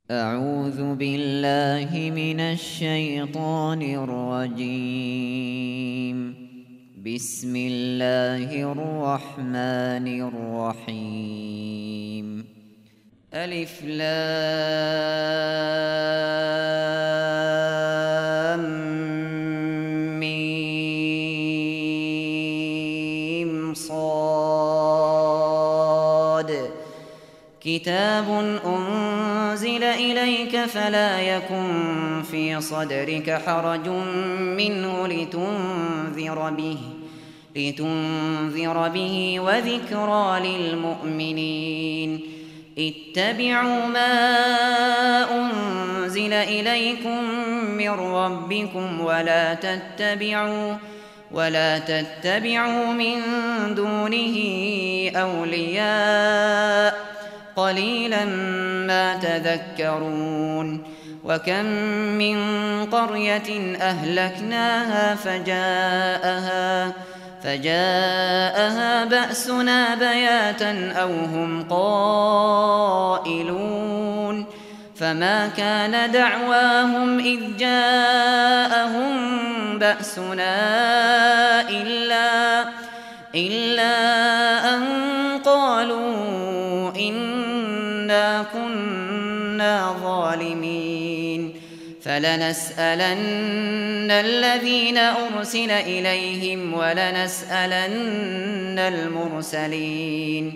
أعوذ بالله من الشيطان الرجيم. بسم الله الرحمن الرحيم. ألف لام ميم صاد. كتاب أنزل إليك فلا يكن في صدرك حرج منه لتنذر به وذكرى للمؤمنين. اتبعوا ما أنزل إليكم من ربكم ولا تتبعوا من دونه أولياء قليلا ما تذكرون. وكم من قرية أهلكناها فجاءها بأسنا بياتا أو هم قائلون. فما كان دعواهم إذ جاءهم بأسنا إلا أن قالوا إنا كنا ظالمين. فلنسألن الذين أرسل إليهم ولنسألن المرسلين.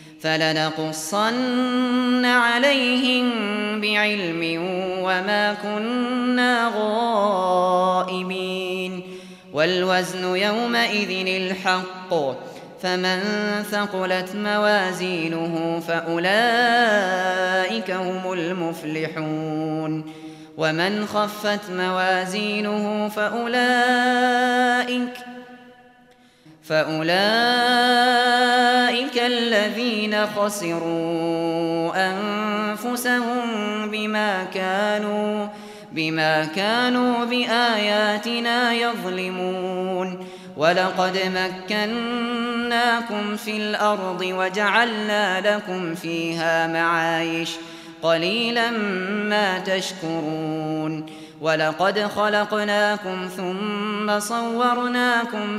فلنقصن عليهم بعلم وما كنا غائبين. والوزن يومئذ الحق. فمن ثقلت موازينه فأولئك هم المفلحون. ومن خفت موازينه فأولئك الذين خسروا أنفسهم بما كانوا بآياتنا يظلمون. ولقد مكناكم في الأرض وجعلنا لكم فيها معايش قليلا ما تشكرون. ولقد خلقناكم ثم صورناكم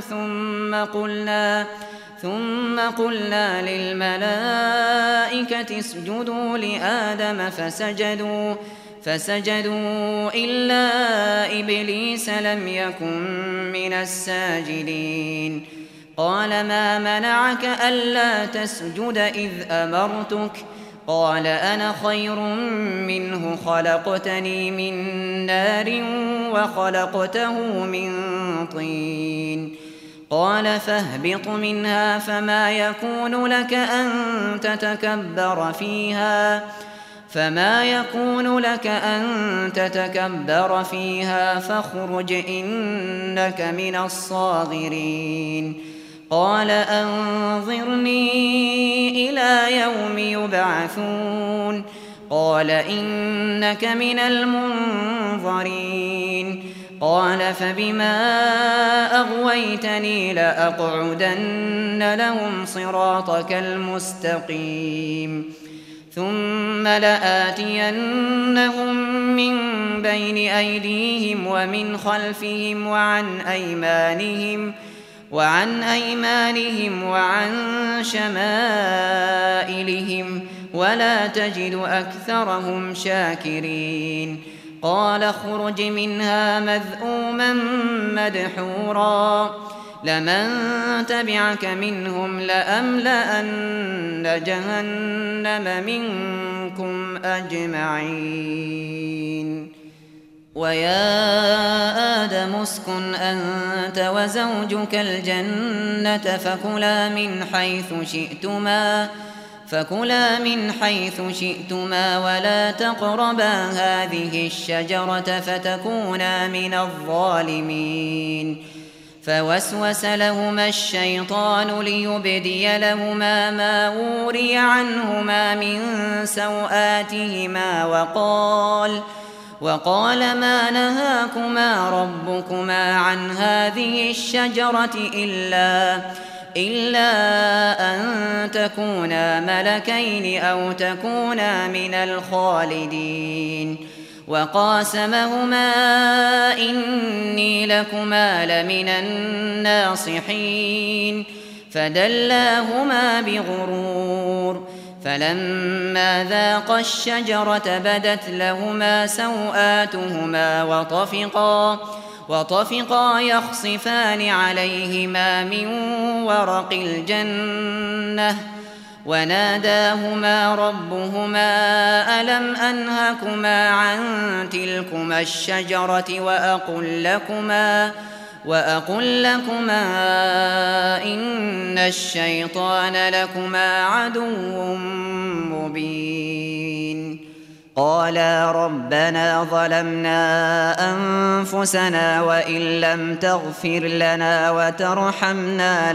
ثم قلنا للملائكة اسجدوا لآدم فسجدوا إلا إبليس لم يكن من الساجدين. قال ما منعك ألا تسجد إذ أمرتك؟ قال أنا خير منه خلقتني من نار وخلقته من طين. قال فاهبط منها فما يكون لك أن تتكبر فيها فاخرج إنك من الصاغرين. قال أنظرني إلى يوم يبعثون. قال إنك من المنظرين. قال فبما أغويتني لأقعدن لهم صراطك المستقيم. ثم لآتينهم من بين أيديهم ومن خلفهم وعن أيمانهم وعن شمائلهم ولا تجد أكثرهم شاكرين. قال اخرج منها مذءوما مدحورا لمن تبعك منهم لأملأن جهنم منكم أجمعين. ويا آدم اسكن أنت وزوجك الجنة فكلا من حيث شئتما ولا تقربا هذه الشجرة فتكونا من الظالمين. فوسوس لهما الشيطان ليبدي لهما ما وري عنهما من سوآتهما وقال ما نهاكما ربكما عن هذه الشجرة إلا أن تكونا ملكين أو تكونا من الخالدين وقاسمهما إني لكما لمن الناصحين فدلاهما بغرور فلما ذاقا الشجرة بدت لهما سوآتهما وطفقا يخصفان عليهما من ورق الجنة وناداهما ربهما ألم أنهكما عن تلكما الشجرة وأقل لكما إن الشيطان لكما عدو مبين قالا ربنا ظلمنا أنفسنا وإن لم تغفر لنا وترحمنا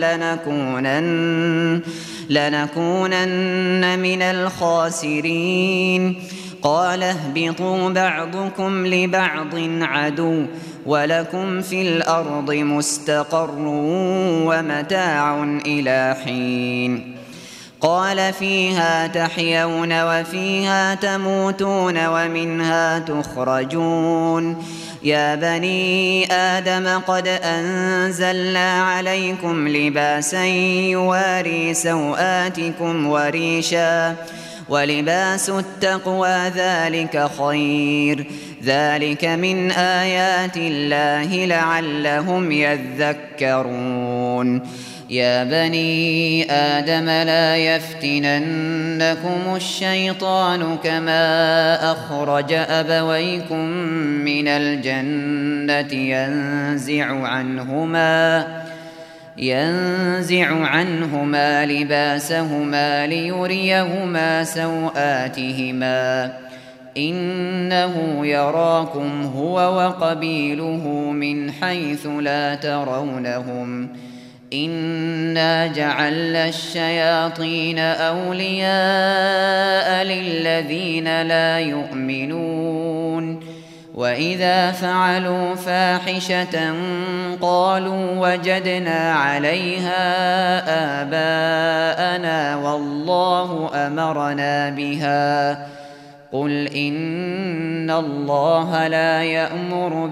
لنكونن من الخاسرين قال اهبطوا بعضكم لبعض عدو ولكم في الأرض مستقر ومتاع إلى حين قال فيها تحيون وفيها تموتون ومنها تخرجون يا بني آدم قد أنزلنا عليكم لباسا يواري سوآتكم وريشا ولباس التقوى ذلك خير ذلك من آيات الله لعلهم يذكرون يا بني آدم لا يفتننكم الشيطان كما أخرج أبويكم من الجنة ينزع عنهما لباسهما ليريهما سوآتهما إنه يراكم هو وقبيله من حيث لا ترونهم إنا جعلنا الشياطين أولياء للذين لا يؤمنون وإذا فعلوا فاحشة قالوا وجدنا عليها آباءنا والله أمرنا بها قل إن الله لا يأمر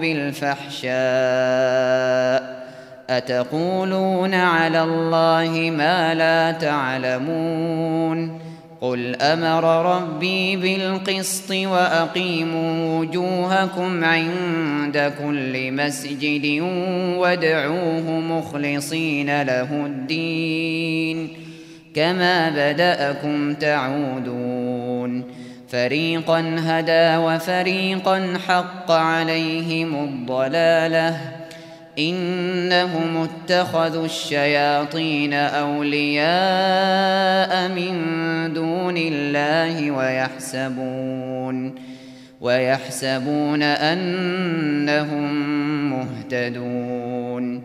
بالفحشاء أتقولون على الله ما لا تعلمون قل أمر ربي بالقسط وأقيموا وجوهكم عند كل مسجد وادعوه مخلصين له الدين كما بدأكم تعودون فريقا هدى وفريقا حق عليهم الضلالة إنهم اتخذوا الشياطين أولياء من دون الله ويحسبون أنهم مهتدون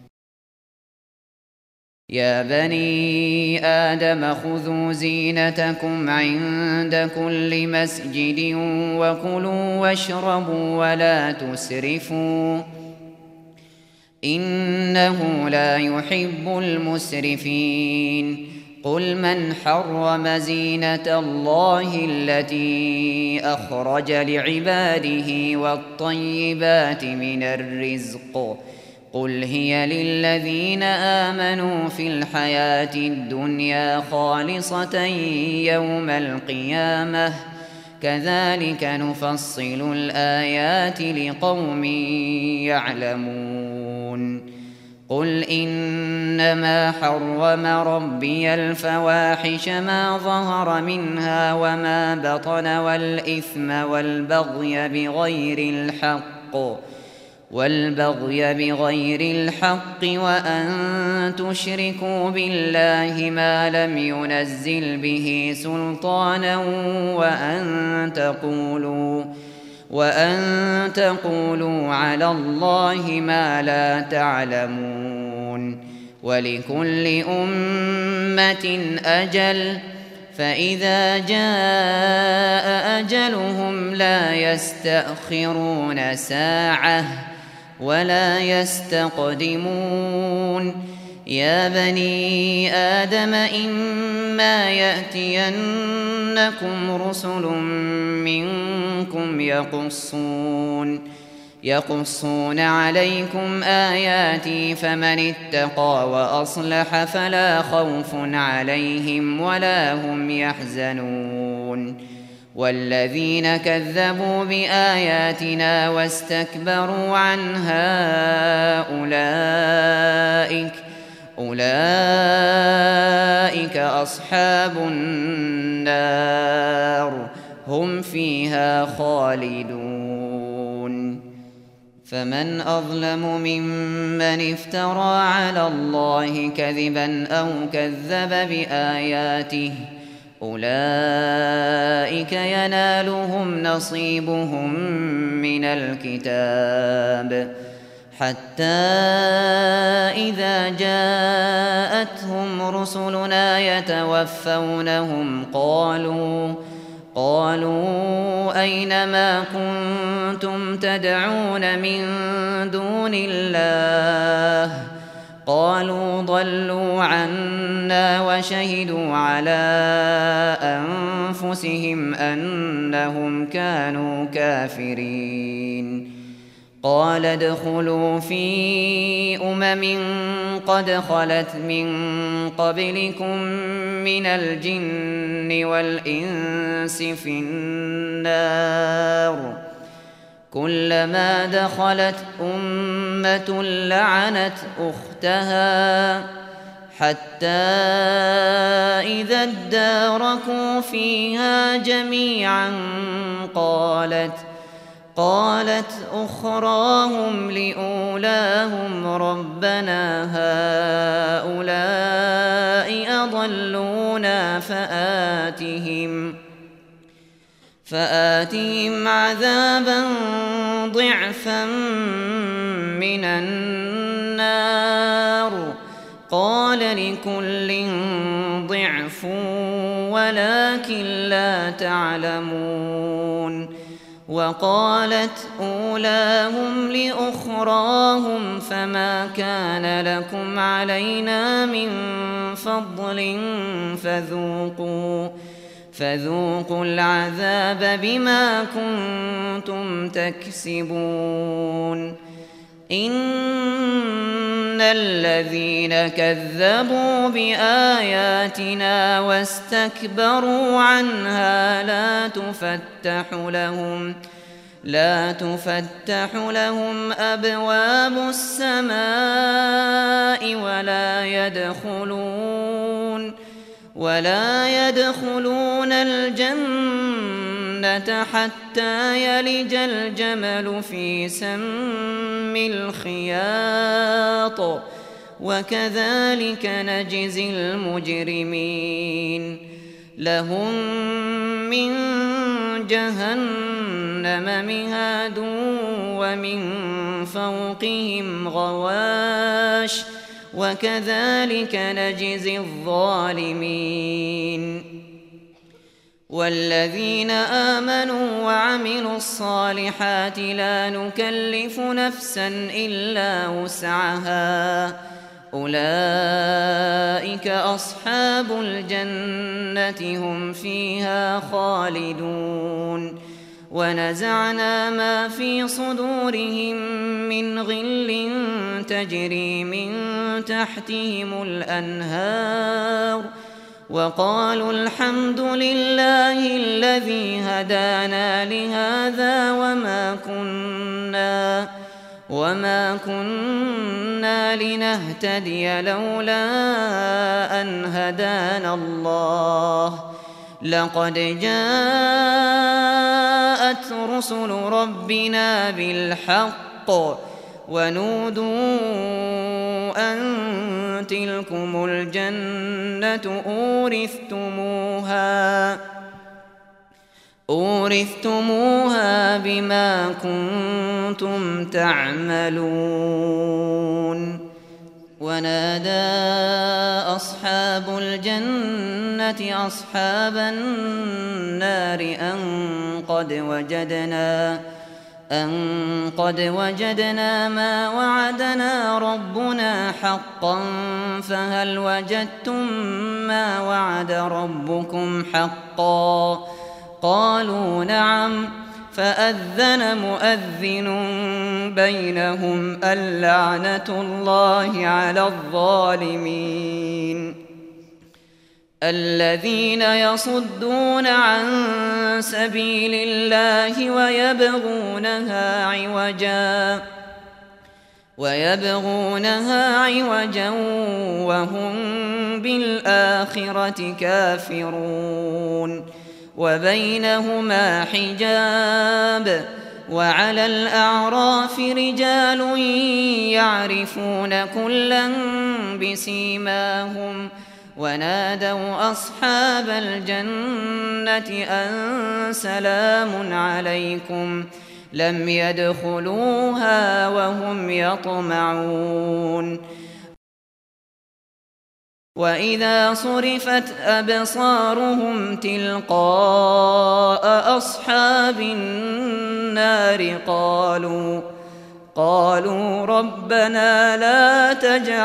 يا بني آدم خذوا زينتكم عند كل مسجد وكلوا واشربوا ولا تسرفوا إنه لا يحب المسرفين قل من حرم زينة الله التي أخرج لعباده والطيبات من الرزق قل هي للذين آمنوا في الحياة الدنيا خالصة يوم القيامة كذلك نفصل الآيات لقوم يعلمون قل إنما حرم ربي الفواحش ما ظهر منها وما بطن والإثم والبغي بغير الحق وأن تشركوا بالله ما لم ينزل به سلطانا وأن تقولوا على الله ما لا تعلمون ولكل أمة أجل فإذا جاء أجلهم لا يستأخرون ساعة ولا يستقدمون يا بني آدم إما يأتينكم رسل منكم يقصون عليكم آياتي فمن اتقى وأصلح فلا خوف عليهم ولا هم يحزنون والذين كذبوا بآياتنا واستكبروا عنها أولئك أصحاب النار هم فيها خالدون فمن أظلم ممن افترى على الله كذبا أو كذب بآياته أولئك ينالهم نصيبهم من الكتاب حتى إذا جاءتهم رسلنا يتوفونهم قالوا أين ما كنتم تدعون من دون الله قالوا ضلوا عنا وشهدوا على أنفسهم أنهم كانوا كافرين قال ادخلوا في قد خلت من قبلكم من الجن والإنس في النار كلما دخلت أمة لعنت أختها حتى إذا اداركوا فيها جميعا قالت أخراهم لأولاهم ربنا هؤلاء أضلونا فآتهم عذابا ضعفا من النار قال لكل ضعف ولكن لا تعلمون وقالت أولاهم لأخراهم فما كان لكم علينا من فضل فذوقوا العذاب بما كنتم تكسبون إن الذين كذبوا بآياتنا واستكبروا عنها لا تفتح لهم أبواب السماء ولا يدخلون الجنة حتى يلج الجمل في سم الخياط وكذلك نجزي المجرمين لهم من جهنم مهاد ومن فوقهم غواش وكذلك نجزي الظالمين والذين آمنوا وعملوا الصالحات لا نكلف نفسا إلا وسعها أولئك أصحاب الجنة هم فيها خالدون ونزعنا ما في صدورهم من غل تجري من تحتهم الأنهار وقالوا الحمد لله الذي هدانا لهذا وما كنا لنهتدي لولا أن هدانا الله لقد جاءت رسل ربنا بالحق ونودوا أن تلكم الجنة أورثتموها بما كنتم تعملون ونادى أصحاب الجنة أصحاب النار أن قد وجدنا ما وعدنا ربنا حقا فهل وجدتم ما وعد ربكم حقا قالوا نعم فأذن مؤذن بينهم اللعنة الله على الظالمين الذين يصدون عن سبيل الله ويبغونها عوجا وهم بالآخرة كافرون وبينهما حجاب وعلى الأعراف رجال يعرفون كلا بسيماهم ونادوا أصحاب الجنة أن سلام عليكم لم يدخلوها وهم يطمعون وإذا صرفت أبصارهم تلقاء أصحاب النار قالوا ربنا لا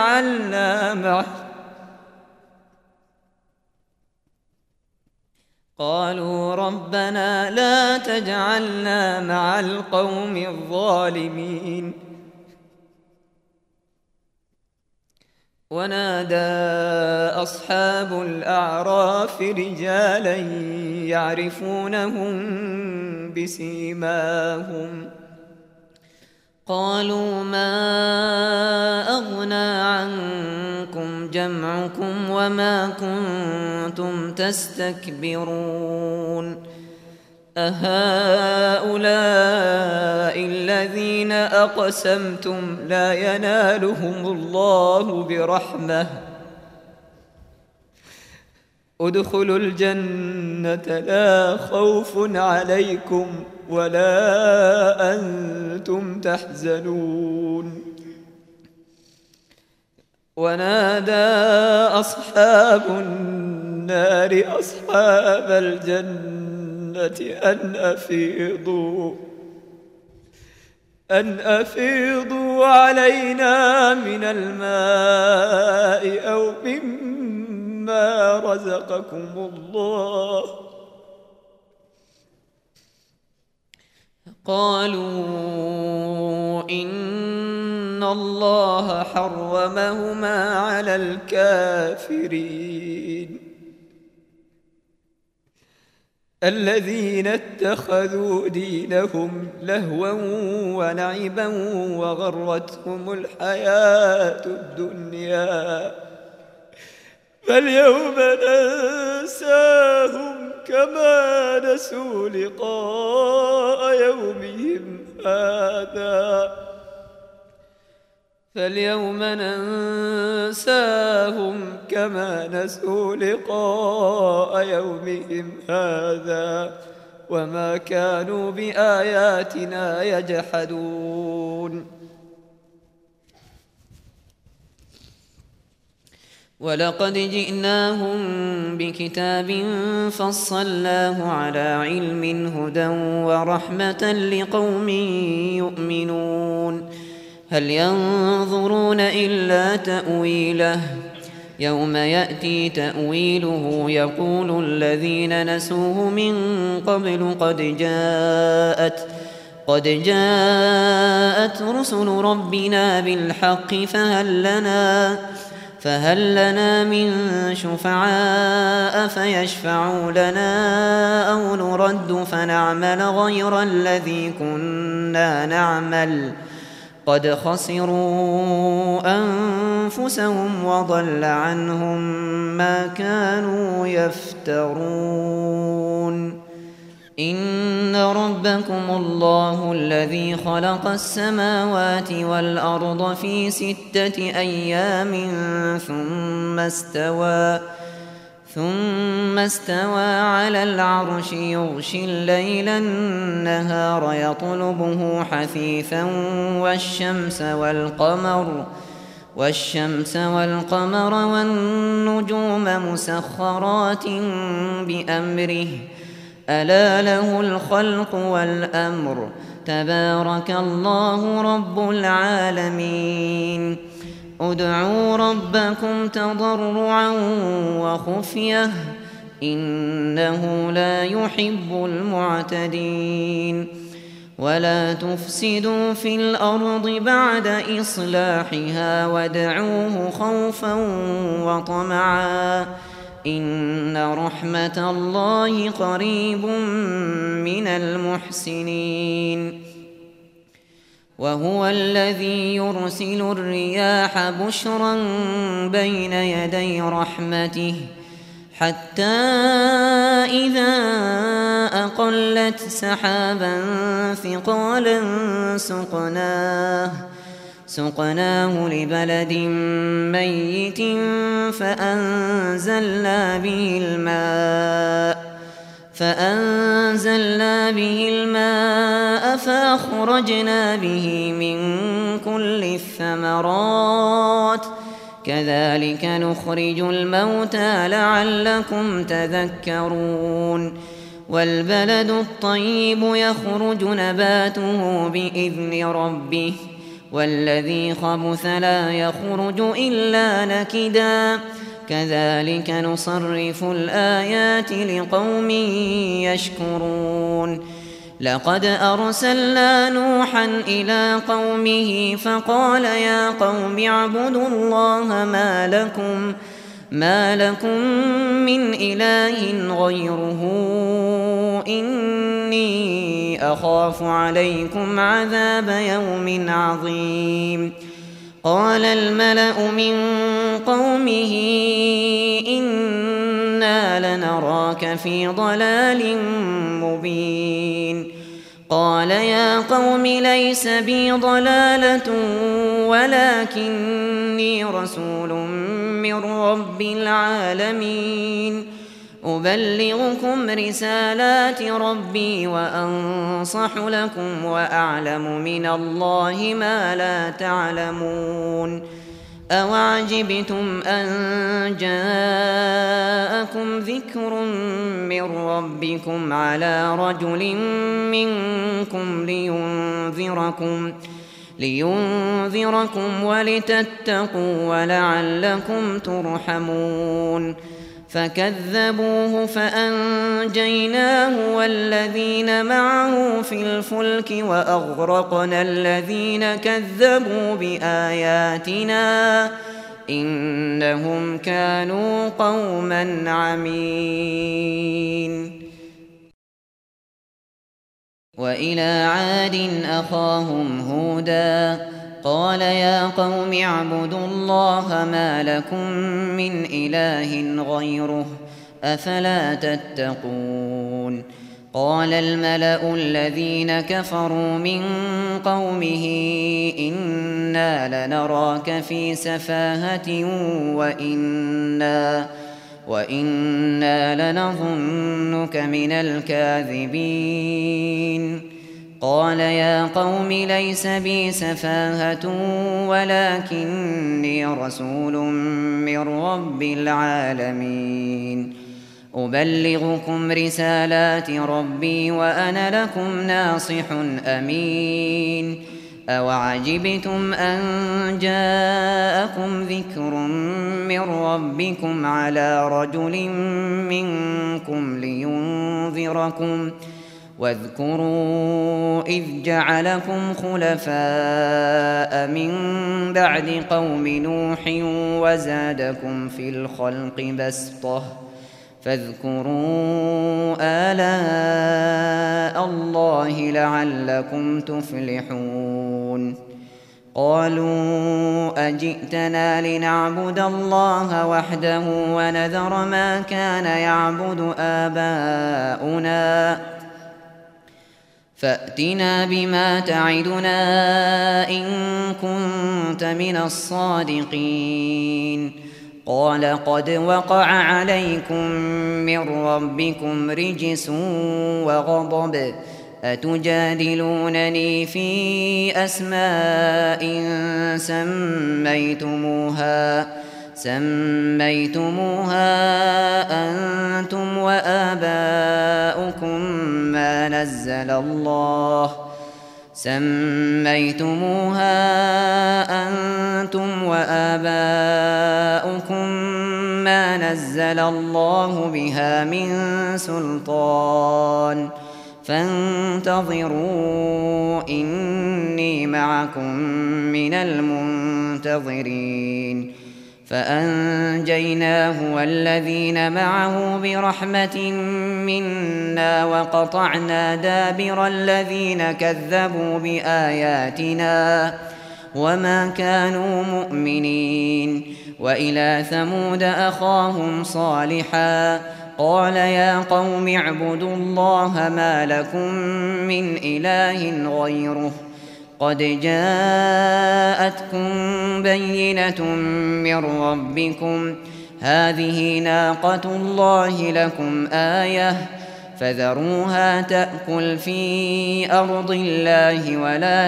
تجعلنا مع القوم الظالمين ونادى أصحاب الأعراف رجالا يعرفونهم بسيماهم قالوا ما أغنى عنكم جمعكم وما كنتم تستكبرون أهؤلاء الذين أقسمتم لا ينالهم الله برحمة ادخلوا الجنة لا خوف عليكم ولا أنتم تحزنون ونادى أصحاب النار أصحاب الجنة أن أفيضوا علينا من الماء أو مما رزقكم الله قالوا إن الله حرمهما على الكافرين الذين اتخذوا دينهم لهوا ولعبا وغرتهم الحياة الدنيا فاليوم ننساهم كما نسوا لقاء يومهم هذا وما كانوا بآياتنا يجحدون ولقد جئناهم بكتاب فصلناه على علم هدى ورحمة لقوم يؤمنون هل ينظرون إلا تأويله يوم يأتي تأويله يقول الذين نسوه من قبل قد جاءت رسل ربنا بالحق فهل لنا من شفعاء فيشفعوا لنا أو نرد فنعمل غير الذي كنا نعمل قد خسروا أنفسهم وضل عنهم ما كانوا يفترون إن ربكم الله الذي خلق السماوات والأرض في 6 أيام ثم استوى على العرش يغشي الليل النهار يطلبه حثيثا والشمس والقمر والنجوم مسخرات بأمره ألا له الخلق والأمر تبارك الله رب العالمين ادعوا ربكم تضرعا وخفية إنه لا يحب المعتدين ولا تفسدوا في الأرض بعد إصلاحها وادعوه خوفا وطمعا إن رحمة الله قريب من المحسنين وهو الذي يرسل الرياح بشرا بين يدي رحمته حتى إذا أقلت سحابا ثقالا سقناه لبلد ميت فأنزلنا به الماء فأخرجنا به من كل الثمرات كذلك نخرج الموتى لعلكم تذكرون والبلد الطيب يخرج نباته بإذن ربه والذي خبث لا يخرج إلا نكدا كذلك نصرف الآيات لقوم يشكرون لقد أرسلنا نوحا إلى قومه فقال يا قوم اعبدوا الله ما لكم من إله غيره إني أخاف عليكم عذاب يوم عظيم قال الملأ من قومه إنا لنراك في ضلال مبين قال يا قوم ليس بي ضلالة ولكني رسول من رب العالمين أبلغكم رسالات ربي وأنصح لكم وأعلم من الله ما لا تعلمون أوعجبتم أن جاءكم ذكر من ربكم على رجل منكم لينذركم ولتتقوا ولعلكم ترحمون فكذبوه فأنجيناه والذين معه في الفلك وأغرقنا الذين كذبوا بآياتنا إنهم كانوا قوما عمين وإلى عاد أخاهم هودا قال يا قوم اعبدوا الله ما لكم من إله غيره أفلا تتقون قال الملأ الذين كفروا من قومه إنا لنراك في سفاهة وإنا لنظنك من الكاذبين قال يا قوم ليس بي سفاهة ولكني رسول من رب العالمين أبلغكم رسالات ربي وأنا لكم ناصح أمين أوعجبتم أن جاءكم ذكر من ربكم على رجل منكم لينذركم واذكروا إذ جعلكم خلفاء من بعد قوم نوح وزادكم في الخلق بسطة فاذكروا آلاء الله لعلكم تفلحون قالوا أجئتنا لنعبد الله وحده ونذر ما كان يعبد آباؤنا فأتنا بما تعدنا إن كنت من الصادقين قال قد وقع عليكم من ربكم رجس وغضب أتجادلونني سميتموها أنتم وآباؤكم ما نزل الله بها من سلطان فانتظروا إني معكم من المنتظرين فأنجيناه والذين معه برحمة منا وقطعنا دابر الذين كذبوا بآياتنا وما كانوا مؤمنين. وإلى ثمود أخاهم صالحا قال يا قوم اعبدوا الله ما لكم من إله غيره قد جاءتكم بينة من ربكم هذه ناقة الله لكم آية فذروها تأكل في أرض الله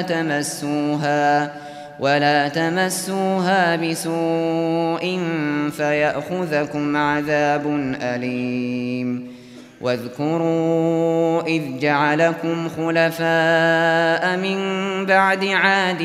ولا تمسوها بسوء فيأخذكم عذاب أليم. واذكروا إذ جعلكم خلفاء من بعد عاد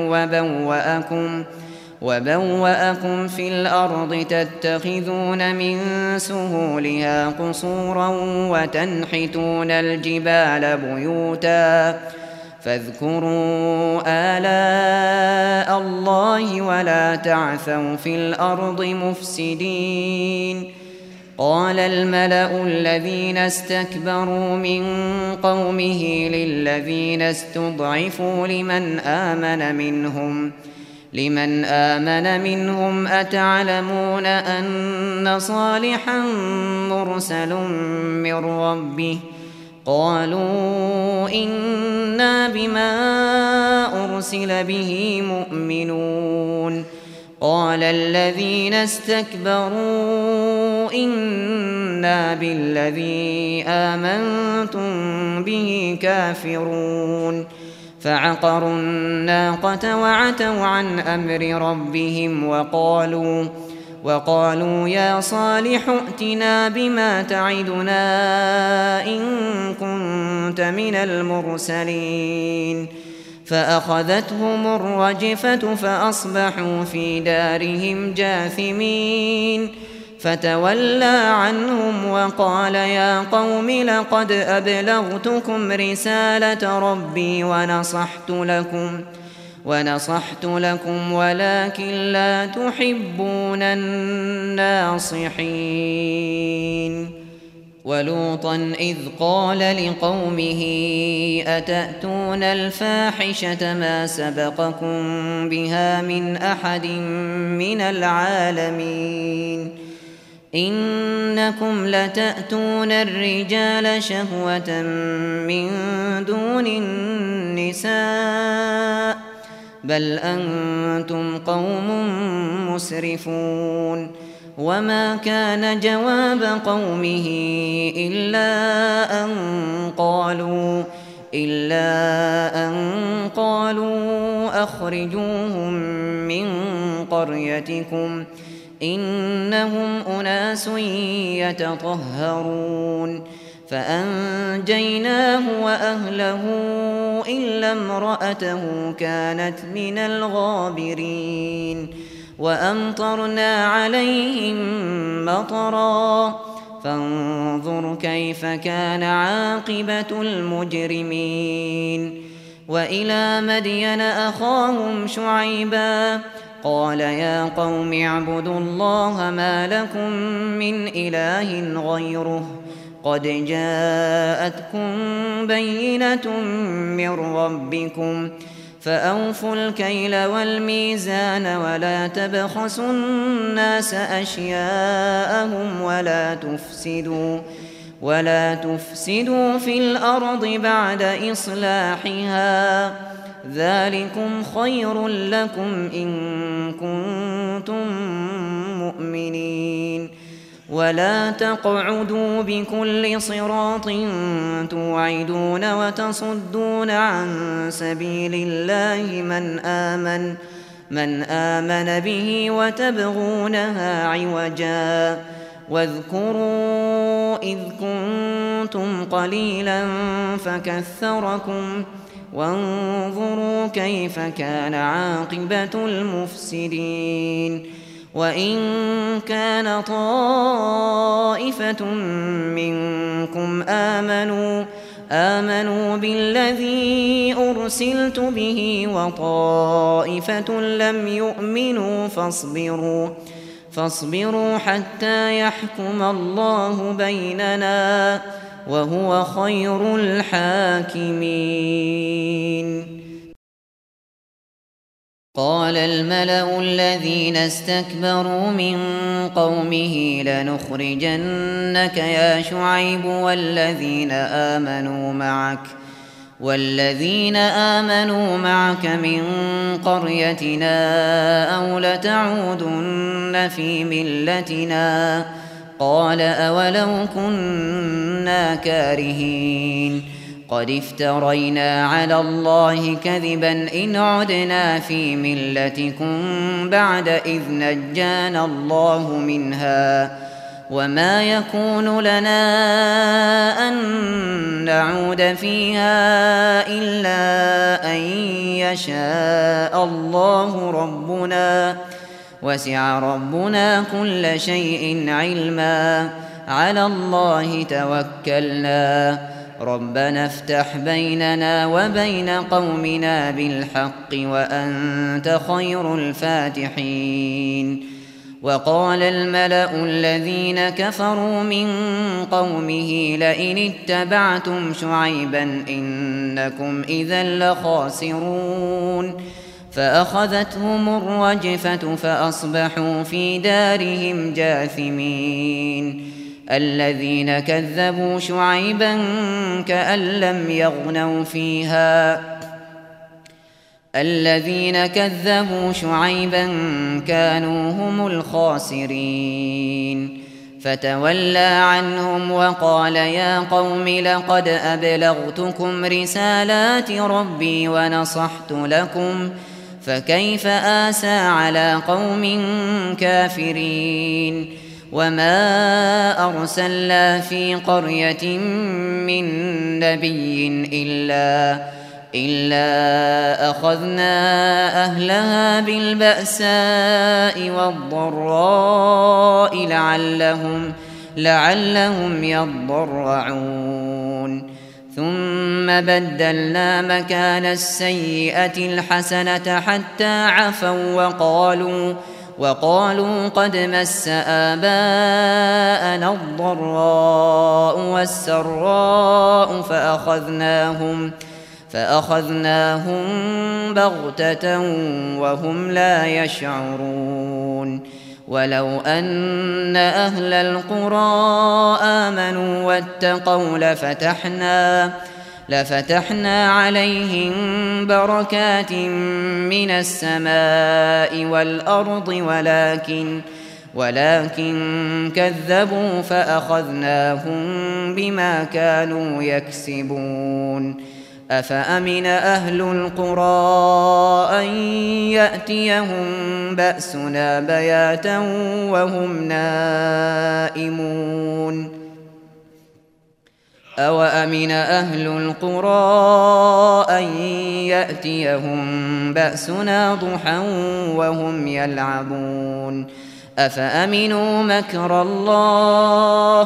وبوأكم في الأرض تتخذون من سهولها قصورا وتنحتون الجبال بيوتا فاذكروا آلاء الله ولا تعثوا في الأرض مفسدين. قال الملأ الذين استكبروا من قومه للذين استضعفوا لمن آمن منهم أتعلمون أن صالحا مرسل من ربه قالوا إنا بما أرسل به مؤمنون. قال الذين استكبروا إنا بالذي آمنتم به كافرون فعقروا الناقة وعتوا عن أمر ربهم وقالوا يا صالح ائتنا بما تعدنا إن كنت من المرسلين. فأخذتهم الرجفة فأصبحوا في دارهم جاثمين فتولى عنهم وقال يا قوم لقد أبلغتكم رسالة ربي ونصحت لكم ولكن لا تحبون الناصحين. ولوطا إذ قال لقومه أتأتون الفاحشة ما سبقكم بها من أحد من العالمين إنكم لتأتون الرجال شهوة من دون النساء بل أنتم قوم مسرفون. وما كان جواب قومه إلا أن قالوا أخرجوهم من قريتكم إنهم أناس يتطهرون. فأنجيناه وأهله إلا امرأته كانت من الغابرين. وأمطرنا عليهم مطرا فانظر كيف كان عاقبة المجرمين. وإلى مدين أخاهم شعيبا قال يا قوم اعبدوا الله ما لكم من إله غيره قد جاءتكم بينة من ربكم فأوفوا الكيل والميزان ولا تبخسوا الناس أشياءهم ولا تفسدوا في الأرض بعد إصلاحها ذلكم خير لكم إن كنتم مؤمنين. ولا تقعدوا بكل صراط توعدون وتصدون عن سبيل الله من آمن به وتبغونها عوجا واذكروا إذ كنتم قليلا فكثركم وانظروا كيف كان عاقبة المفسدين وإن كان طائفة منكم آمنوا بالذي أرسلت به وطائفة لم يؤمنوا فاصبروا حتى يحكم الله بيننا وهو خير الحاكمين. قال الملأ الذين استكبروا من قومه لنخرجنك يا شعيب والذين آمنوا معك من قريتنا أو لتعودن في ملتنا قال أولو كنا كارهين قد افترينا على الله كذبا إن عدنا في ملتكم بعد إذ نجانا الله منها وما يكون لنا أن نعود فيها إلا أن يشاء الله ربنا وسع ربنا كل شيء علما على الله توكلنا ربنا افتح بيننا وبين قومنا بالحق وأنت خير الفاتحين. وقال الملأ الذين كفروا من قومه لئن اتبعتم شعيبا إنكم إذا لخاسرون فأخذتهم الرجفة فأصبحوا في دارهم جاثمين. الذين كذبوا شعيبا كأن لم يغنوا فيها الذين كذبوا شعيبا كانوا هم الخاسرين. فتولى عنهم وقال يا قوم لقد أبلغتكم رسالات ربي ونصحت لكم فكيف آسى على قوم كافرين. وما أرسلنا في قرية من نبي إلا أخذنا أهلها بالبأساء والضراء لعلهم يضرعون ثم بدلنا مكان السيئة الحسنة حتى عفوا وقالوا قد مس آباءنا الضراء والسراء فأخذناهم بغتة وهم لا يشعرون. ولو أن أهل القرى آمنوا واتقوا لفتحنا عليهم بركات من السماء والأرض ولكن كذبوا فأخذناهم بما كانوا يكسبون. أفأمن أهل القرى أن يأتيهم بأسنا بياتا وهم نائمون أوأمن أهل القرى أن يأتيهم بأسنا ضحى وهم يلعبون أفأمنوا مكر الله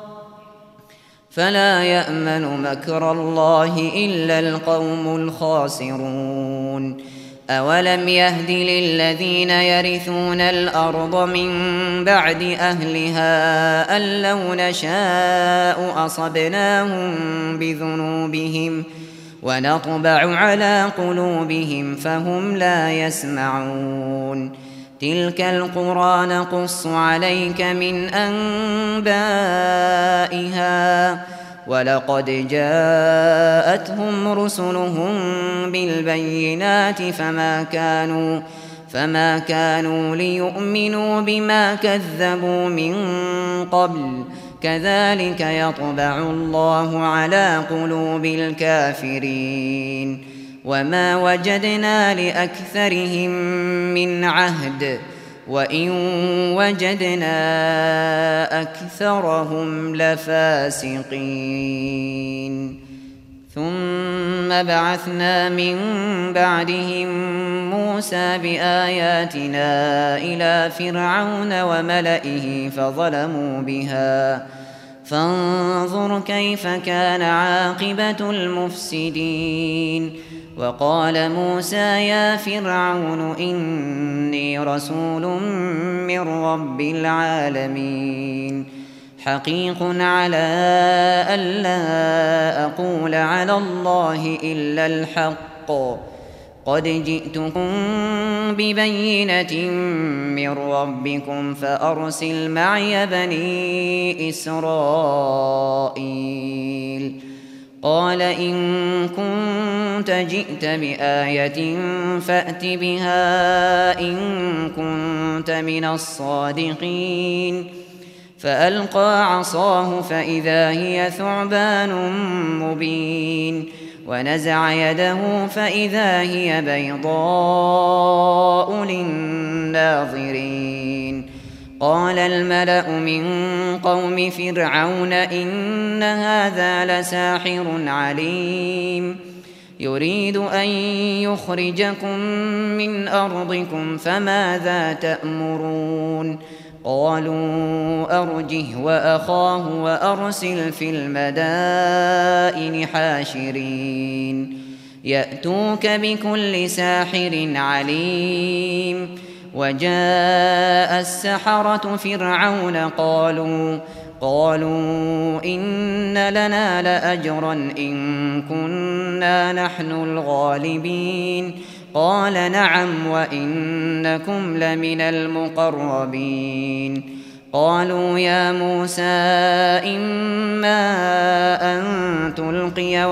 فلا يأمن مكر الله إلا القوم الخاسرون. أولم يهد للذين يرثون الأرض من بعد أهلها أن لو نشاء أصبناهم بذنوبهم ونطبع على قلوبهم فهم لا يسمعون. تلك القرى نقص عليك من أنبائها ولقد جاءتهم رسلهم بالبينات فما كانوا ليؤمنوا بما كذبوا من قبل كذلك يطبع الله على قلوب الكافرين. وما وجدنا لأكثرهم من عهد وإن وجدنا أكثرهم لفاسقين ثم بعثنا من بعدهم موسى بآياتنا إلى فرعون وملئه فظلموا بها فانظر كيف كان عاقبة المفسدين وقال موسى يا فرعون إني رسول من رب العالمين حقيق على ألا أقول على الله إلا الحق قد جئتكم ببينة من ربكم فأرسل معي بني إسرائيل قال إن كنت جئت بآية فأت بها إن كنت من الصادقين فألقى عصاه فإذا هي ثعبان مبين ونزع يده فإذا هي بيضاء للناظرين قال الملأ من قوم فرعون إن هذا لساحر عليم يريد أن يخرجكم من أرضكم فماذا تأمرون قالوا أرجه وأخاه وأرسل في المدائن حاشرين يأتوك بكل ساحر عليم وجاء السحرة فرعون قالوا إن لنا لأجرا إن كنا نحن الغالبين قال نعم وإنكم لمن المقربين قالوا يا موسى إما أن تلقي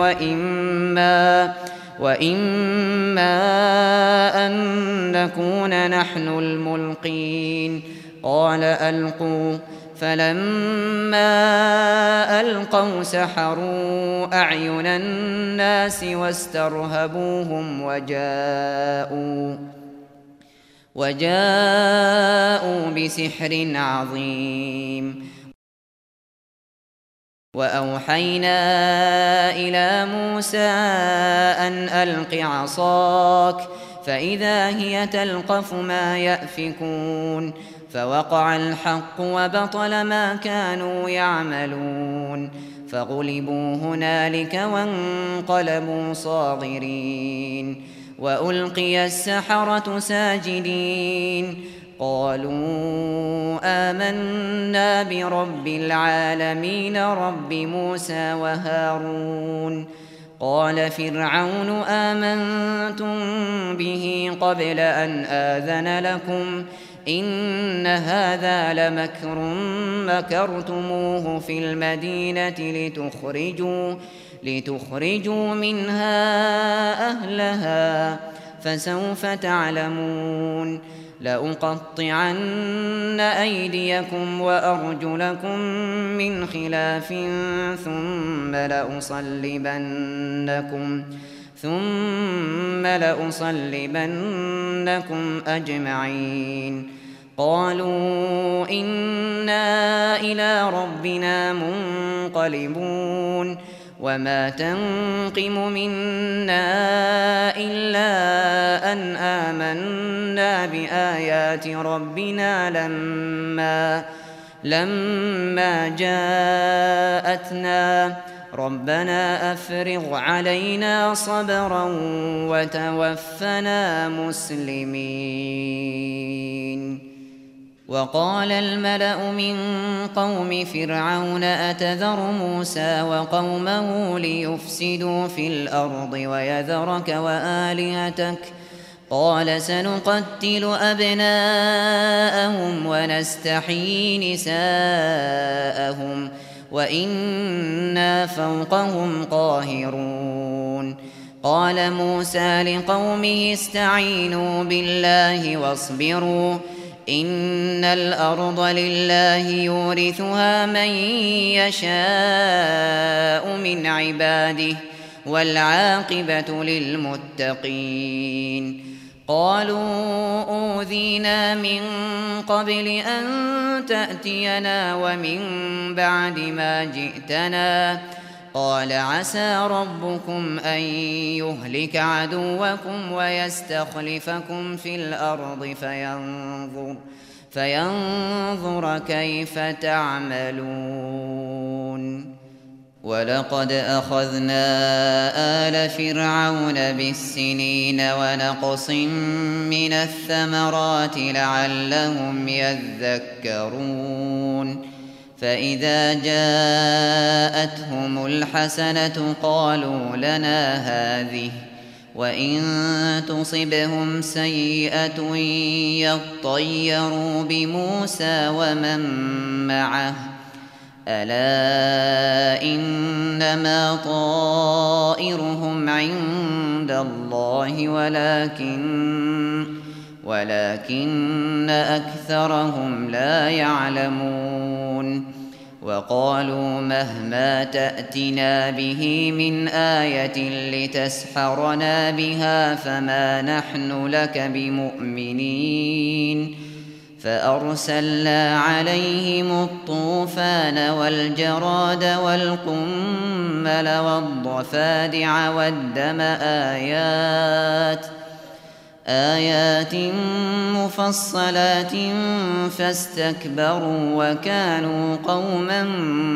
وإما أن نكون نحن الملقين قال ألقوا فلما ألقوا سحروا أعين الناس واسترهبوهم وجاءوا بسحر عظيم وأوحينا إلى موسى أن ألق عصاك فإذا هي تلقف ما يأفكون فوقع الحق وبطل ما كانوا يعملون فغلبوا هنالك وانقلبوا صاغرين وألقي السحرة ساجدين قالوا آمنا برب العالمين رب موسى وهارون قال فرعون آمنتم به قبل أن آذن لكم إن هذا لمكر مكرتموه في المدينة لتخرجوا منها أهلها فسوف تعلمون لأقطعن أيديكم وأرجلكم من خلاف ثم لأصلبنكم أجمعين قالوا إنا إلى ربنا منقلبون وما تنقم منا إلا أن آمنا بآيات ربنا لما جاءتنا ربنا أفرغ علينا صبرا وتوفنا مسلمين وقال الملأ من قوم فرعون أتذر موسى وقومه ليفسدوا في الأرض ويذرك وآلهتك قال سنقتل أبناءهم ونستحيي نساءهم وإنا فوقهم قاهرون قال موسى لقومه استعينوا بالله واصبروا إن الأرض لله يورثها من يشاء من عباده والعاقبة للمتقين. قالوا أوذينا من قبل أن تأتينا ومن بعد ما جئتنا، قال عسى ربكم أن يهلك عدوكم ويستخلفكم في الأرض فينظر كيف تعملون. ولقد أخذنا آل فرعون بالسنين ونقص من الثمرات لعلهم يذكرون. فإذا جاءتهم الحسنة قالوا لنا هذه، وإن تصبهم سيئة يطيروا بموسى ومن معه، ألا إنما طائرهم عند الله ولكن أكثرهم لا يعلمون. وقالوا مهما تأتنا به من آية لتسحرنا بها فما نحن لك بمؤمنين. فأرسلنا عليهم الطوفان والجراد والقمل والضفادع والدم آيات مفصلات فاستكبروا وكانوا قوما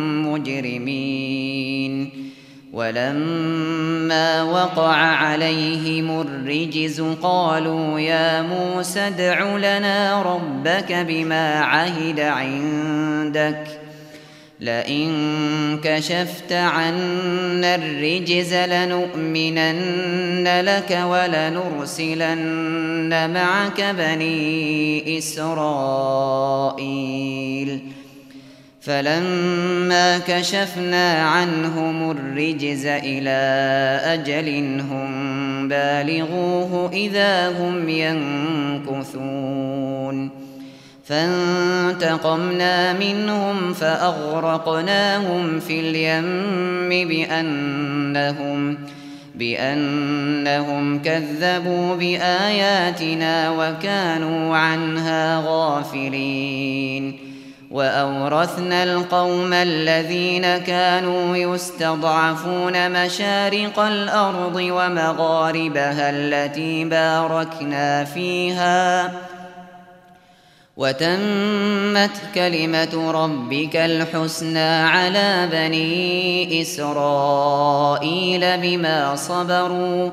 مجرمين. ولما وقع عليهم الرجز قالوا يا موسى ادع لنا ربك بما عهد عندك لئن كشفت عنا الرجز لنؤمنن لك ولنرسلن معك بني إسرائيل. فلما كشفنا عنهم الرجز إلى أجل هم بالغوه إذا هم ينكثون. فانتقمنا منهم فأغرقناهم في اليم بأنهم كذبوا بآياتنا وكانوا عنها غافلين. وأورثنا القوم الذين كانوا يستضعفون مشارق الأرض ومغاربها التي باركنا فيها، وتمت كلمة ربك الحسنى على بني إسرائيل بما صبروا،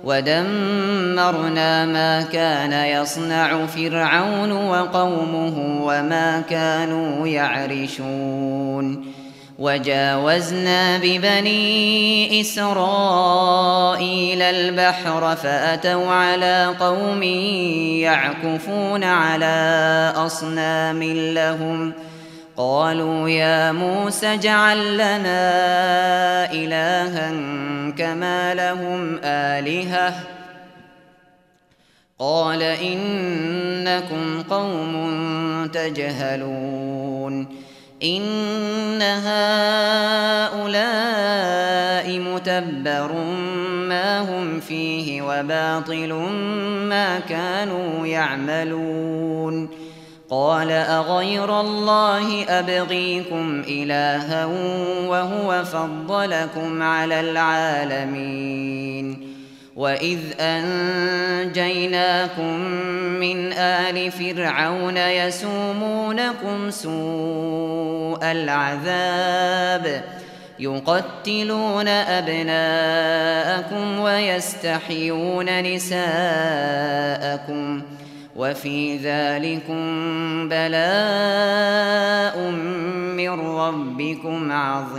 ودمرنا ما كان يصنع فرعون وقومه وما كانوا يعرشون. وجاوزنا ببني إسرائيل البحر فأتوا على قوم يعكفون على أصنام لهم قالوا يا موسى اجعل لنا إلها كما لهم آلهة قال إنكم قوم تجهلون. إن هؤلاء متبر ما هم فيه وباطل ما كانوا يعملون. قال أغير الله أبغيكم إلها وهو فضلكم على العالمين. وإذ أنجيناكم من آل فرعون يسومونكم سوء العذاب يقتلون أبناءكم ويستحيون نساءكم وفي ذلكم بلاء من ربكم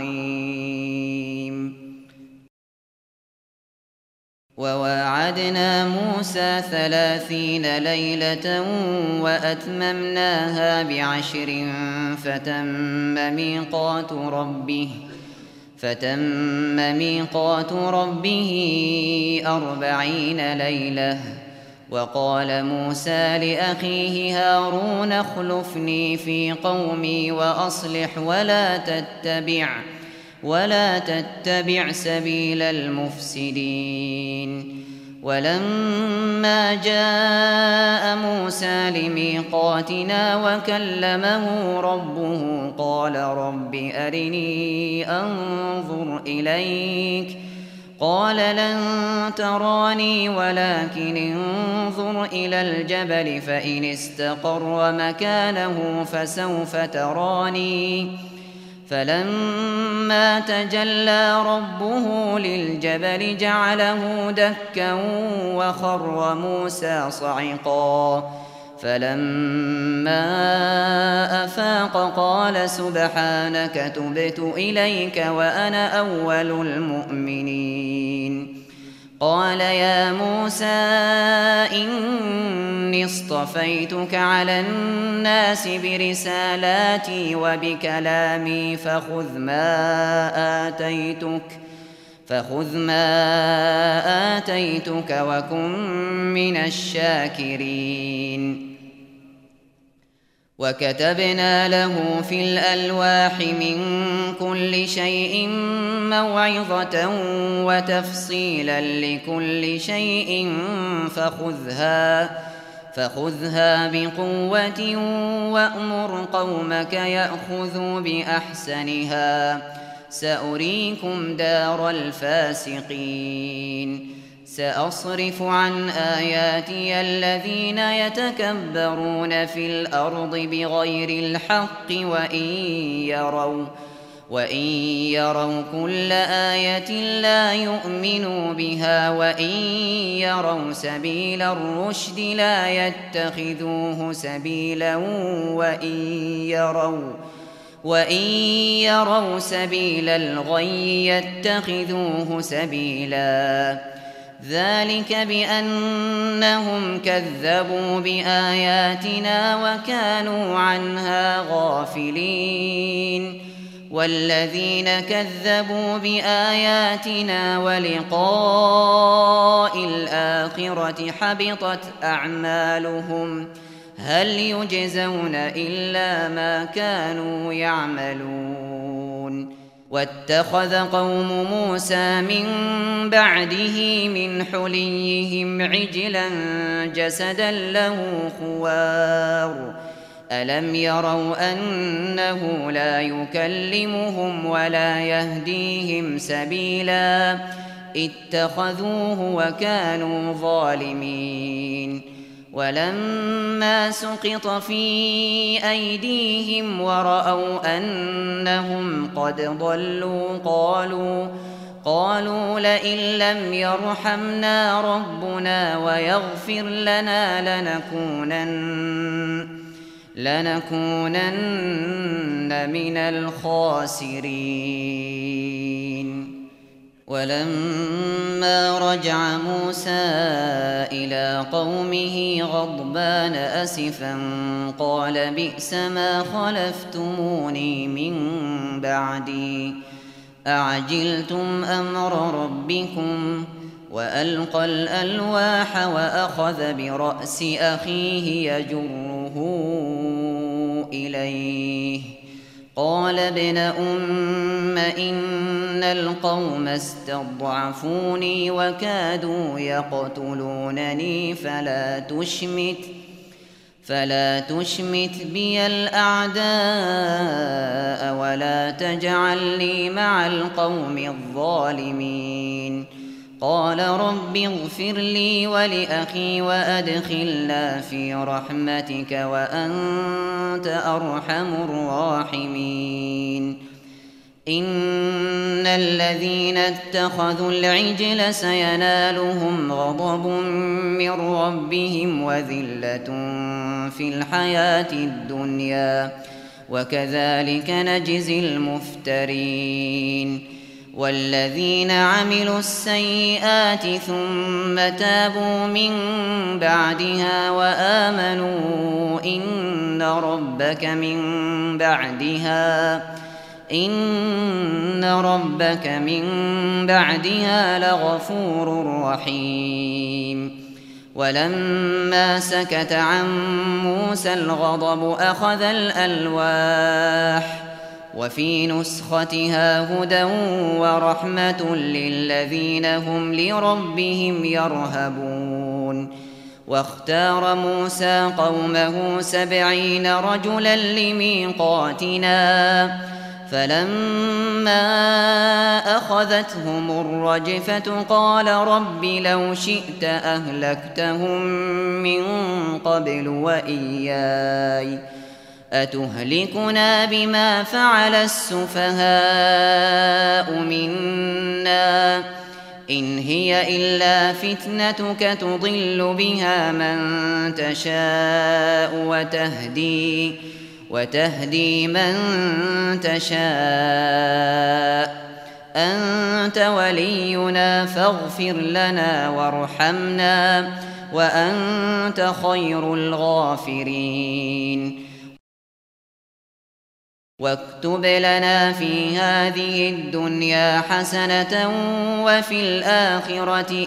عظيم. وواعدنا موسى 30 ليلة وأتممناها ب10 فتم ميقات ربه 40 ليلة. وقال موسى لأخيه هارون اخلفني في قومي وأصلح ولا تتبع سبيل المفسدين. ولما جاء موسى لميقاتنا وكلمه ربه قال رب أرني أنظر إليك قال لن تراني ولكن انظر إلى الجبل فإن استقر مكانه فسوف تراني. فلما تجلى ربه للجبل جعله دكا وخر موسى صعقا. فلما أفاق قال سبحانك تبت إليك وأنا أول المؤمنين. قال يا موسى إني اصطفيتك على الناس برسالاتي وبكلامي فخذ ما آتيتك وكن من الشاكرين. وكتبنا له في الألواح من كل شيء موعظة وتفصيلا لكل شيء فخذها بقوة وأمر قومك يأخذوا بأحسنها سأريكم دار الفاسقين. سأصرف عن آياتي الذين يتكبرون في الأرض بغير الحق وإن يروا كل آية لا يؤمنوا بها وإن يروا سبيل الرشد لا يتخذوه سبيلا وإن يروا سبيل الغي يتخذوه سبيلا. ذلك بأنهم كذبوا بآياتنا وكانوا عنها غافلين. والذين كذبوا بآياتنا ولقاء الآخرة حبطت أعمالهم هل يجزون إلا ما كانوا يعملون. واتخذ قوم موسى من بعده من حليهم عجلا جسدا له خوار ألم يروا أنه لا يكلمهم ولا يهديهم سبيلا اتخذوه وكانوا ظالمين. ولما سقط في أيديهم ورأوا أنهم قد ضلوا قالوا لئن لم يرحمنا ربنا ويغفر لنا لنكونن من الخاسرين. ولما رجع موسى إلى قومه غضبان أسفا قال بئس ما خلفتموني من بعدي أعجلتم أمر ربكم وألقى الألواح وأخذ برأس أخيه يجره إليه قال ابن أم إن القوم استضعفوني وكادوا يقتلونني فلا تشمت بي الأعداء ولا تجعلني مع القوم الظالمين. قال رب اغفر لي ولأخي وأدخلنا في رحمتك وأنت أرحم الراحمين. إن الذين اتخذوا العجل سينالهم غضب من ربهم وذلة في الحياة الدنيا وكذلك نجزي المفترين. والذين عملوا السيئات ثم تابوا من بعدها وآمنوا إن ربك من بعدها لغفور رحيم. ولما سكت عن موسى الغضب أخذ الألواح وفي نسختها هدى ورحمة للذين هم لربهم يرهبون. واختار موسى قومه 70 رجلا لميقاتنا، فلما أخذتهم الرجفة قال رب لو شئت أهلكتهم من قبل وإياي أتهلكنا بما فعل السفهاء منا إن هي إلا فتنتك تضل بها من تشاء وتهدي من تشاء أنت ولينا فاغفر لنا وارحمنا وأنت خير الغافرين. واكتب لنا في هذه الدنيا حسنة وفي الآخرة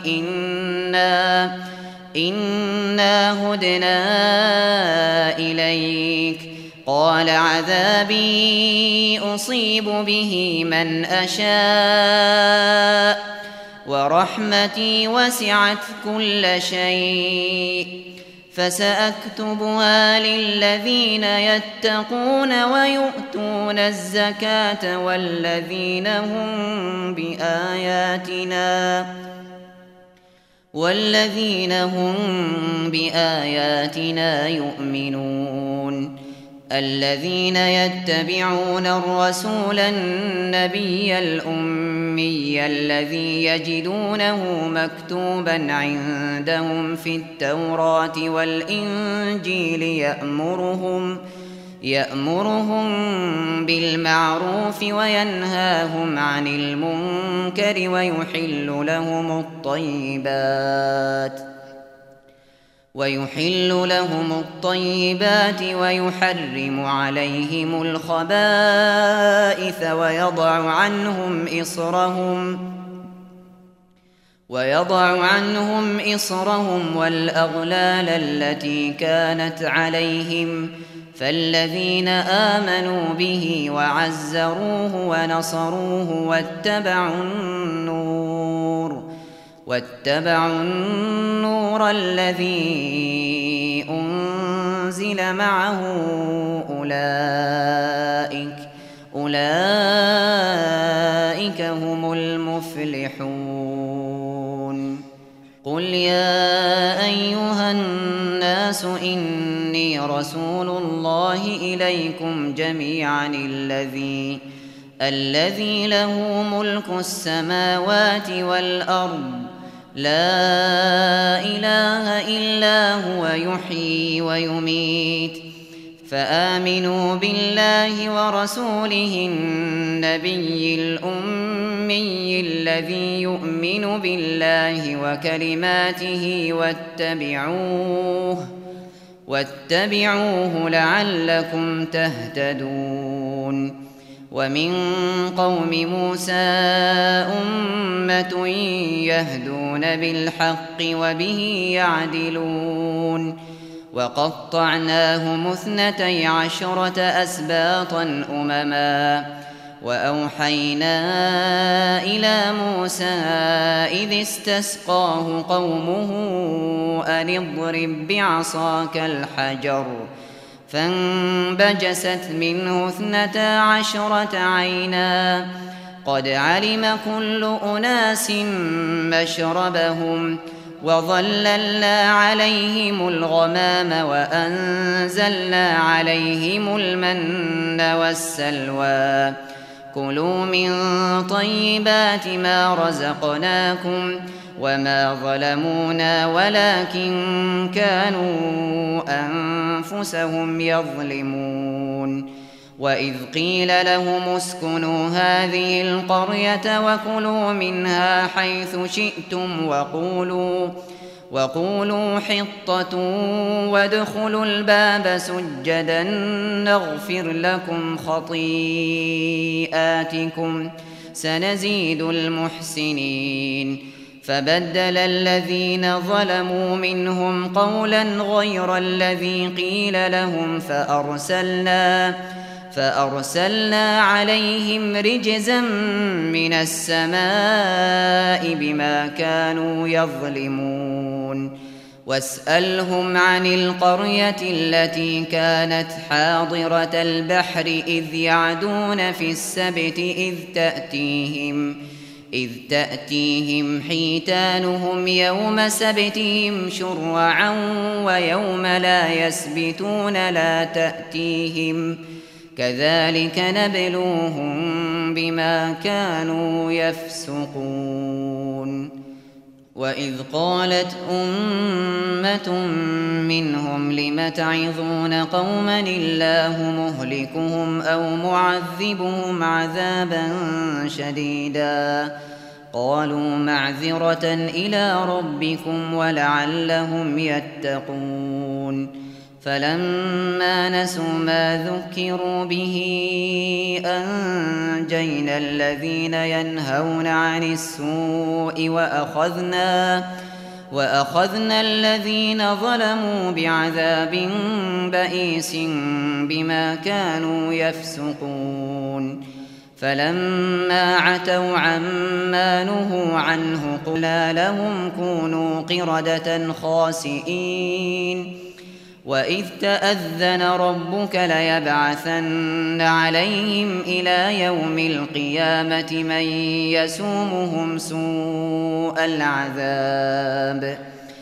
إنا هدنا إليك. قال عذابي أصيب به من أشاء ورحمتي وسعت كل شيء فسأكتبها للذين يتقون ويؤتون الزكاة والذين هم بآياتنا يؤمنون. الذين يتبعون الرسول النبي الأمي الذي يجدونه مكتوبا عندهم في التوراة والإنجيل يأمرهم بالمعروف وينهاهم عن المنكر ويحل لهم الطيبات ويحرم عليهم الخبائث ويضع عنهم إصرهم والأغلال التي كانت عليهم. فالذين آمنوا به وعزروه ونصروه واتبعوا النور الذي أنزل معه أولئك هم المفلحون. قل يا أيها الناس إني رسول الله إليكم جميعا الذي له ملك السماوات والأرض لا إله إلا هو يحيي ويميت. فآمنوا بالله ورسوله النبي الأمي الذي يؤمن بالله وكلماته واتبعوه لعلكم تهتدون. ومن قوم موسى أمة يهدون بالحق وبه يعدلون. وقطعناهم 12 أسباطا أمما. وأوحينا إلى موسى إذ استسقاه قومه أن اضرب بعصاك الحجر فانبجست منه 12 عينا قد علم كل أناس مشربهم وظللنا عليهم الغمام وأنزلنا عليهم المن والسلوى كلوا من طيبات ما رزقناكم وما ظلمونا ولكن كانوا أنفسهم يظلمون. وإذ قيل لهم اسكنوا هذه القرية وكلوا منها حيث شئتم وقولوا حطة وادخلوا الباب سجدا نغفر لكم خطيئاتكم سنزيد المحسنين. فبدل الذين ظلموا منهم قولا غير الذي قيل لهم فأرسلنا عليهم رجزا من السماء بما كانوا يظلمون واسألهم عن القرية التي كانت حاضرة البحر إذ يعدون في السبت إذ تأتيهم حيتانهم يوم سبتهم شرعا ويوم لا يسبتون لا تأتيهم كذلك نبلوهم بما كانوا يفسقون وإذ قالت أمة منهم لم تعظون قوما الله مهلكهم أو معذبهم عذابا شديدا قالوا معذرة إلى ربكم ولعلهم يتقون فلما نسوا ما ذكروا به أنجينا الذين ينهون عن السوء وأخذنا الذين ظلموا بعذاب بئيس بما كانوا يفسقون فلما عتوا عما نهوا عنه قلنا لهم كونوا قردة خاسئين وإذ تأذن ربك ليبعثن عليهم إلى يوم القيامة من يسومهم سوء العذاب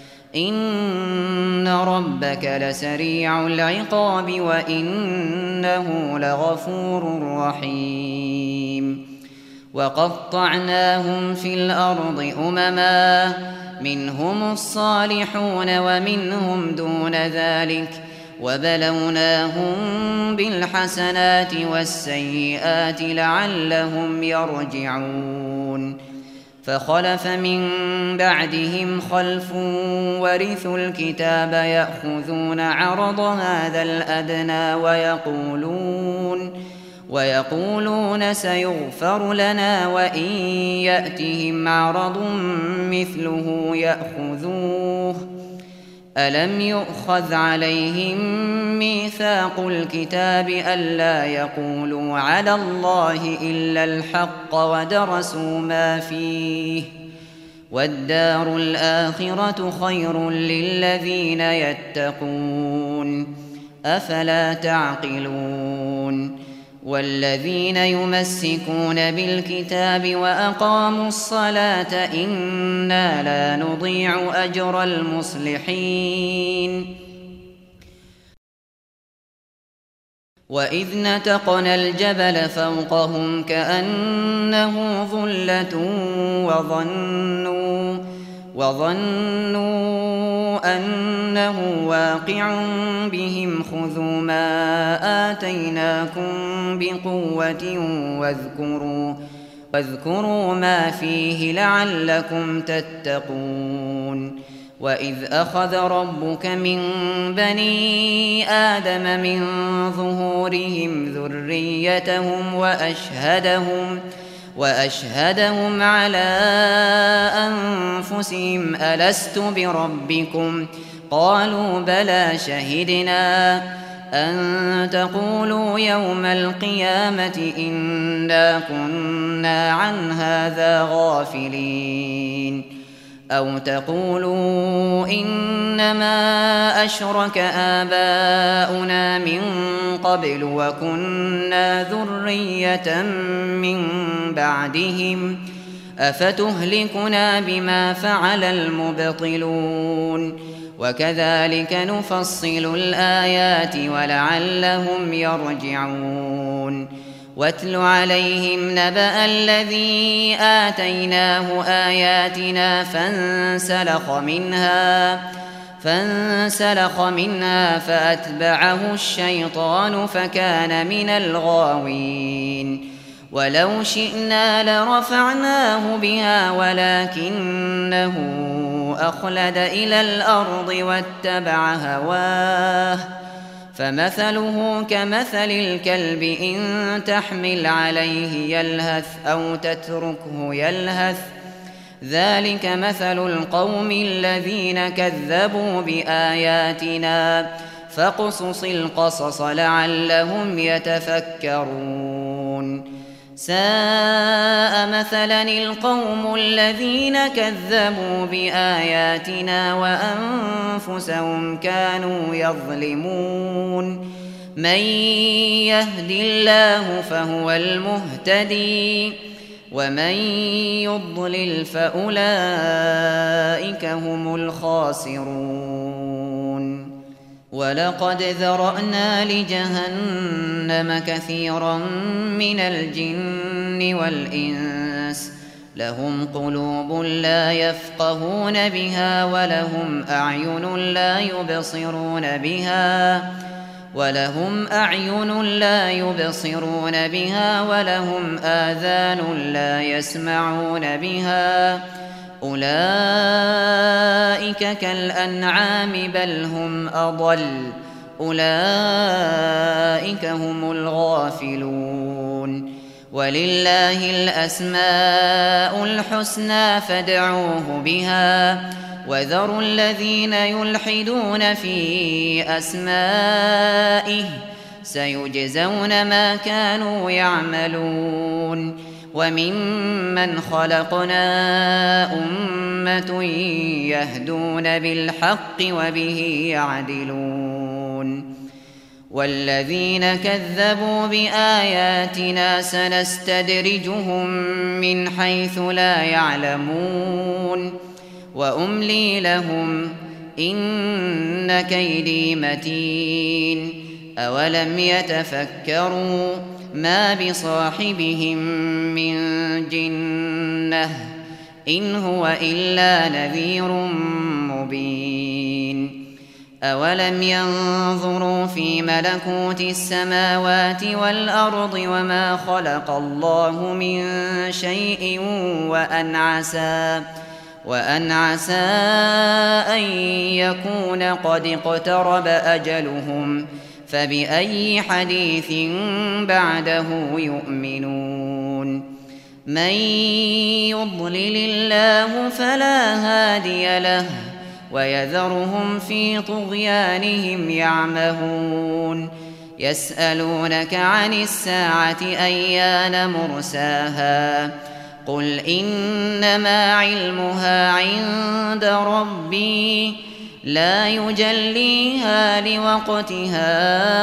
إن ربك لسريع العقاب وإنه لغفور رحيم وقطعناهم في الأرض أمما منهم الصالحون ومنهم دون ذلك وبلوناهم بالحسنات والسيئات لعلهم يرجعون فخلف من بعدهم خلف ورثوا الكتاب يأخذون عرض هذا الأدنى ويقولون سيغفر لنا وإن يأتهم عرض مثله يأخذوه ألم يؤخذ عليهم ميثاق الكتاب ألا يقولوا على الله إلا الحق ودرسوا ما فيه والدار الآخرة خير للذين يتقون أفلا تعقلون والذين يمسكون بالكتاب وأقاموا الصلاة إنا لا نضيع أجر المصلحين وإذ نتقنا الجبل فوقهم كأنه ظلة وظنوا أنه واقع بهم خذوا ما آتيناكم بقوة واذكروا ما فيه لعلكم تتقون وإذ أخذ ربك من بني آدم من ظهورهم ذريتهم وأشهدهم على أنفسهم ألست بربكم قالوا بلى شهدنا أن تقولوا يوم القيامة إنا كنا عن هذا غافلين أو تقولوا إنما أشرك آباؤنا من قبل وكنا ذرية من بعدهم أفتهلكنا بما فعل المبطلون وكذلك نفصل الآيات ولعلهم يرجعون واتل عليهم نبأ الذي آتيناه آياتنا فانسلخ منها فأتبعه الشيطان فكان من الغاوين ولو شئنا لرفعناه بها ولكنه أخلد إلى الأرض واتبع هواه فمثله كمثل الكلب إن تحمل عليه يلهث أو تتركه يلهث ذلك مثل القوم الذين كذبوا بآياتنا فاقصص القصص لعلهم يتفكرون ساء مثلا القوم الذين كذبوا بآياتنا وأنفسهم كانوا يظلمون من يهد الله فهو المهتدي ومن يضلل فأولئك هم الخاسرون ولقد ذرأنا لجهنم كثيرا من الجن والإنس لهم قلوب لا يفقهون بها ولهم أعين لا يبصرون بها ولهم آذان لا يسمعون بها أولئك كالأنعام بل هم أضل أولئك هم الغافلون ولله الأسماء الحسنى فادعوه بها وذروا الذين يلحدون في أسمائه سيجزون ما كانوا يعملون وممن خلقنا أمة يهدون بالحق وبه يعدلون والذين كذبوا بآياتنا سنستدرجهم من حيث لا يعلمون وأملي لهم إن كيدي متين أولم يتفكروا ما بصاحبهم من جنة إن هو إلا نذير مبين أولم ينظروا في ملكوت السماوات والأرض وما خلق الله من شيء وأن عسى أن يكون قد اقترب أجلهم فبأي حديث بعده يؤمنون من يضلل الله فلا هادي له ويذرهم في طغيانهم يعمهون يسألونك عن الساعة أيان مرساها قل إنما علمها عند ربي لا يجليها لوقتها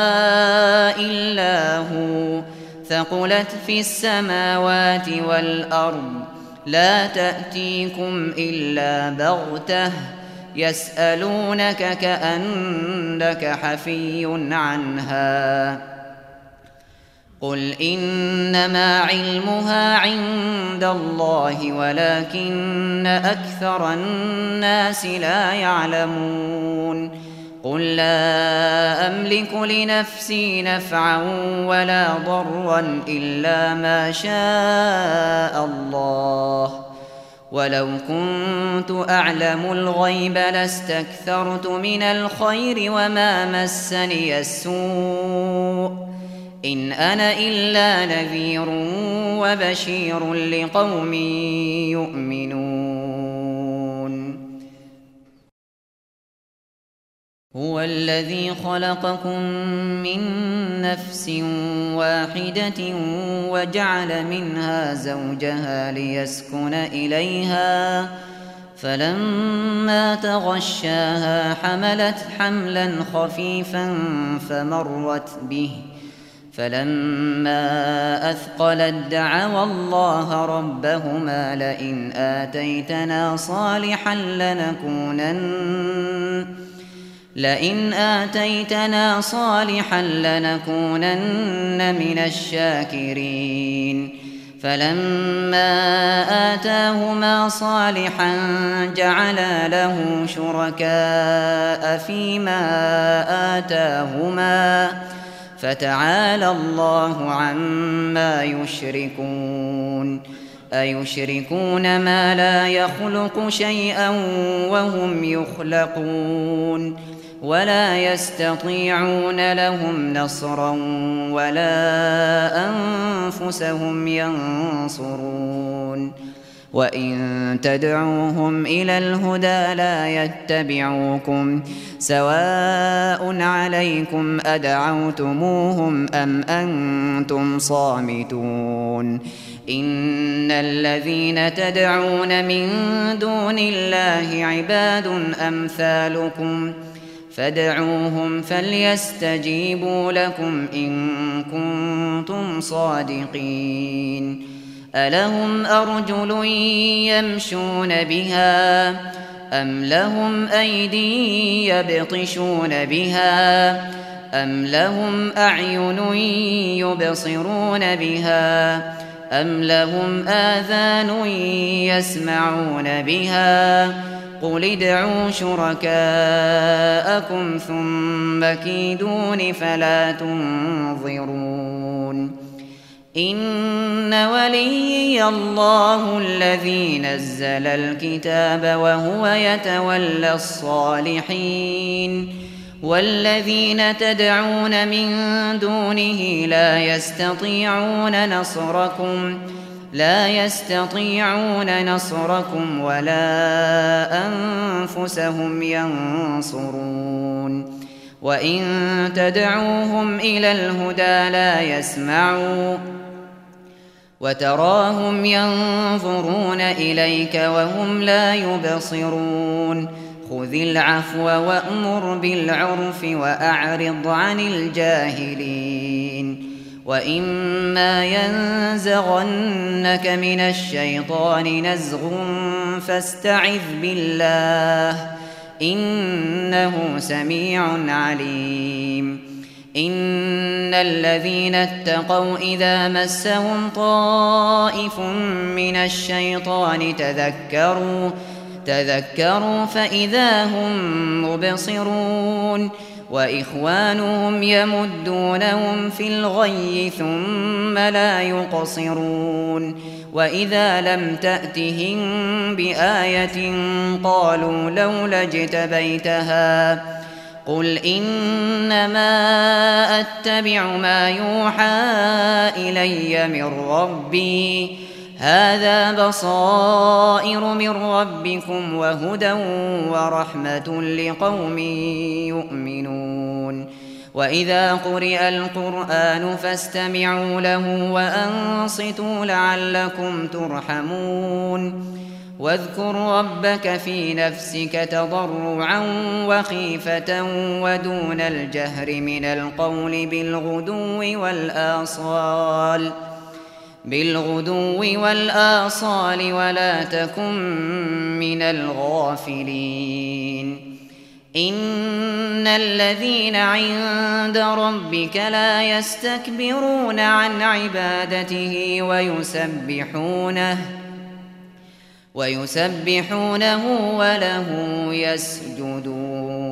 إلا هو ثقلت في السماوات والأرض لا تأتيكم إلا بغتة يسألونك كأنك حفي عنها قل إنما علمها عند الله ولكن أكثر الناس لا يعلمون قل لا أملك لنفسي نفعا ولا ضرا إلا ما شاء الله ولو كنت أعلم الغيب لاستكثرت من الخير وما مسني السوء إن أنا إلا نذير وبشير لقوم يؤمنون هو الذي خلقكم من نفس واحدة وجعل منها زوجها ليسكن إليها فلما تغشاها حملت حملا خفيفا فمرت به فلما أثقلت دعوا الله ربهما لئن آتيتنا صالحا لنكونن من الشاكرين فلما آتاهما صالحا جعلا له شركاء فيما آتاهما فتعالى الله عما يشركون أيشركون ما لا يخلق شيئا وهم يخلقون ولا يستطيعون لهم نصرا ولا أنفسهم ينصرون وإن تدعوهم إلى الهدى لا يتبعوكم سواء عليكم أدعوتموهم أم أنتم صامتون إن الذين تدعون من دون الله عباد أمثالكم فادعوهم فليستجيبوا لكم إن كنتم صادقين ألهم أرجل يمشون بها أم لهم أيدي يبطشون بها أم لهم أعين يبصرون بها أم لهم آذان يسمعون بها قل ادعوا شركاءكم ثم كيدون فلا تنظرون إن وليي الله الذي نزل الكتاب وهو يتولى الصالحين والذين تدعون من دونه لا يستطيعون نصركم ولا أنفسهم ينصرون وإن تدعوهم إلى الهدى لا يسمعوا وتراهم ينظرون إليك وهم لا يبصرون خذ العفو وأمر بالعرف وأعرض عن الجاهلين وإما ينزغنك من الشيطان نزغ فاستعذ بالله إنه سميع عليم إن الذين اتقوا إذا مسهم طائف من الشيطان تذكروا فإذا هم مبصرون وإخوانهم يمدونهم في الغي ثم لا يقصرون وإذا لم تأتهم بآية قالوا لولا اجتبيتها قل إنما أتبع ما يوحى إلي من ربي هذا بصائر من ربكم وهدى ورحمة لقوم يؤمنون وإذا قرئ القرآن فاستمعوا له وأنصتوا لعلكم ترحمون واذكر ربك في نفسك تضرعا وخيفة ودون الجهر من القول بالغدو والآصال ولا تكن من الغافلين إن الذين عند ربك لا يستكبرون عن عبادته ويسبحونه وله يسجدون